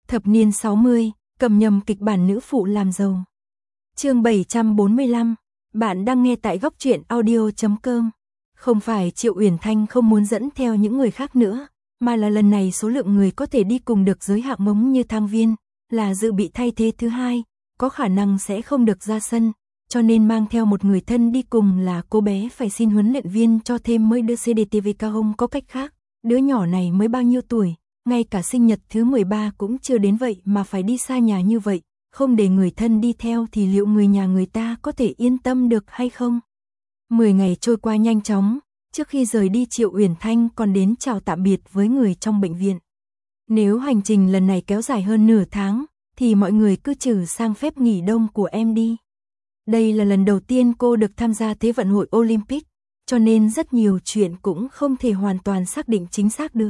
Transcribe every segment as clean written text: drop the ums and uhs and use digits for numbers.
Thập niên 60, cầm nhầm kịch bản nữ phụ làm giàu. Chương 745, bạn đang nghe tại góc truyện audio.com. Không phải Triệu Uyển Thanh không muốn dẫn theo những người khác nữa, mà là lần này số lượng người có thể đi cùng được giới hạng mống như Thang Viên, là dự bị thay thế thứ hai, có khả năng sẽ không được ra sân, cho nên mang theo một người thân đi cùng là cô bé phải xin huấn luyện viên cho thêm mới đưa CDTV ca không có cách khác, đứa nhỏ này mới bao nhiêu tuổi, ngay cả sinh nhật thứ 13 cũng chưa đến vậy mà phải đi xa nhà như vậy, không để người thân đi theo thì liệu người nhà người ta có thể yên tâm được hay không? 10 ngày trôi qua nhanh chóng, trước khi rời đi Triệu Uyển Thanh còn đến chào tạm biệt với người trong bệnh viện. Nếu hành trình lần này kéo dài hơn nửa tháng, thì mọi người cứ trừ sang phép nghỉ đông của em đi. Đây là lần đầu tiên cô được tham gia Thế vận hội Olympic, cho nên rất nhiều chuyện cũng không thể hoàn toàn xác định chính xác được.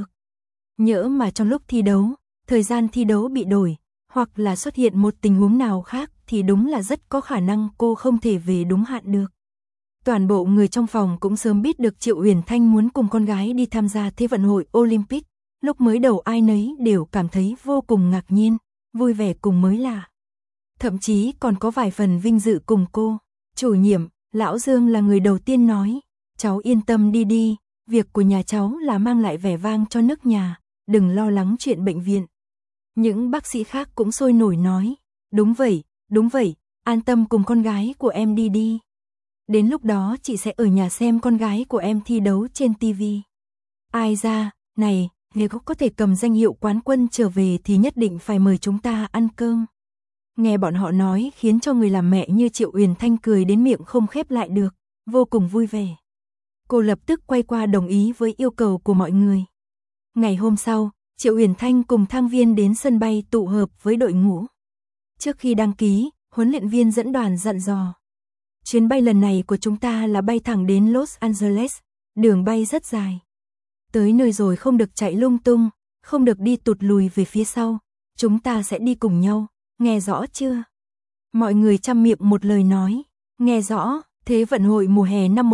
Nhỡ mà trong lúc thi đấu, thời gian thi đấu bị đổi, hoặc là xuất hiện một tình huống nào khác thì đúng là rất có khả năng cô không thể về đúng hạn được. Toàn bộ người trong phòng cũng sớm biết được Triệu Uyển Thanh muốn cùng con gái đi tham gia Thế vận hội Olympic, lúc mới đầu ai nấy đều cảm thấy vô cùng ngạc nhiên, vui vẻ cùng mới lạ. Thậm chí còn có vài phần vinh dự cùng cô. Chủ nhiệm, Lão Dương là người đầu tiên nói, cháu yên tâm đi đi, việc của nhà cháu là mang lại vẻ vang cho nước nhà, đừng lo lắng chuyện bệnh viện. Những bác sĩ khác cũng sôi nổi nói, đúng vậy, an tâm cùng con gái của em đi đi. Đến lúc đó chị sẽ ở nhà xem con gái của em thi đấu trên TV. Ai ra, này, nếu có thể cầm danh hiệu quán quân trở về thì nhất định phải mời chúng ta ăn cơm. Nghe bọn họ nói khiến cho người làm mẹ như Triệu Uyển Thanh cười đến miệng không khép lại được, vô cùng vui vẻ. Cô lập tức quay qua đồng ý với yêu cầu của mọi người. Ngày hôm sau, Triệu Uyển Thanh cùng Thang Viên đến sân bay tụ hợp với đội ngũ. Trước khi đăng ký, huấn luyện viên dẫn đoàn dặn dò. Chuyến bay lần này của chúng ta là bay thẳng đến Los Angeles, đường bay rất dài. Tới nơi rồi không được chạy lung tung, không được đi tụt lùi về phía sau, chúng ta sẽ đi cùng nhau, nghe rõ chưa? Mọi người chăm miệng một lời nói, nghe rõ. Thế vận hội mùa hè năm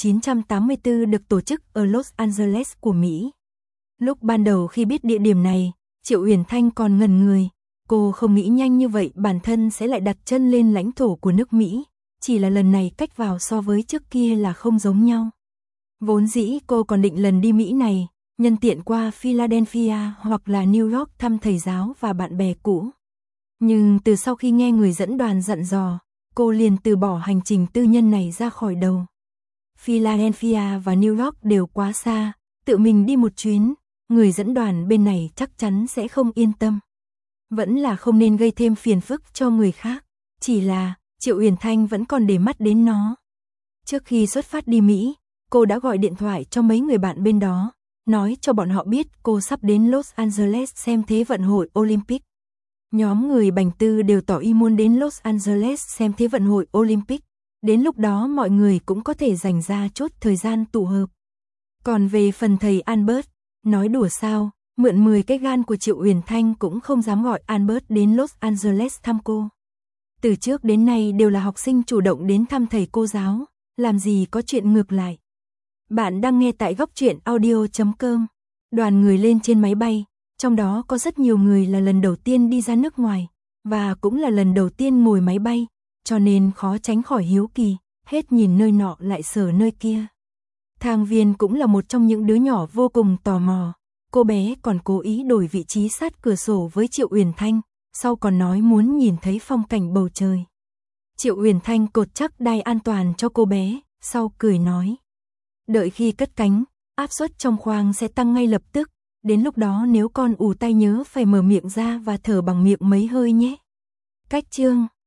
1984 được tổ chức ở Los Angeles của Mỹ. Lúc ban đầu khi biết địa điểm này, Triệu Uyển Thanh còn ngần người, cô không nghĩ nhanh như vậy bản thân sẽ lại đặt chân lên lãnh thổ của nước Mỹ, chỉ là lần này cách vào so với trước kia là không giống nhau. Vốn dĩ cô còn định lần đi Mỹ này, nhân tiện qua Philadelphia hoặc là New York thăm thầy giáo và bạn bè cũ. Nhưng từ sau khi nghe người dẫn đoàn dặn dò, cô liền từ bỏ hành trình tư nhân này ra khỏi đầu. Philadelphia và New York đều quá xa, tự mình đi một chuyến, người dẫn đoàn bên này chắc chắn sẽ không yên tâm. Vẫn là không nên gây thêm phiền phức cho người khác, chỉ là Triệu Uyển Thanh vẫn còn để mắt đến nó. Trước khi xuất phát đi Mỹ, cô đã gọi điện thoại cho mấy người bạn bên đó, nói cho bọn họ biết cô sắp đến Los Angeles xem Thế vận hội Olympic. Nhóm người Bành Tư đều tỏ ý muốn đến Los Angeles xem Thế vận hội Olympic, đến lúc đó mọi người cũng có thể dành ra chốt thời gian tụ hợp. Còn về phần thầy Albert, nói đùa sao, mượn 10 cái gan của Triệu Uyển Thanh cũng không dám gọi Albert đến Los Angeles thăm cô. Từ trước đến nay đều là học sinh chủ động đến thăm thầy cô giáo, làm gì có chuyện ngược lại. Bạn đang nghe tại góc truyện audio.com. Đoàn người lên trên máy bay, trong đó có rất nhiều người là lần đầu tiên đi ra nước ngoài, và cũng là lần đầu tiên ngồi máy bay, cho nên khó tránh khỏi hiếu kỳ, hết nhìn nơi nọ lại sờ nơi kia. Thang Viên cũng là một trong những đứa nhỏ vô cùng tò mò, cô bé còn cố ý đổi vị trí sát cửa sổ với Triệu Uyển Thanh, sau còn nói muốn nhìn thấy phong cảnh bầu trời. Triệu Uyển Thanh cột chắc đai an toàn cho cô bé, sau cười nói. Đợi khi cất cánh, áp suất trong khoang sẽ tăng ngay lập tức, đến lúc đó nếu con ù tai nhớ phải mở miệng ra và thở bằng miệng mấy hơi nhé. Cách chương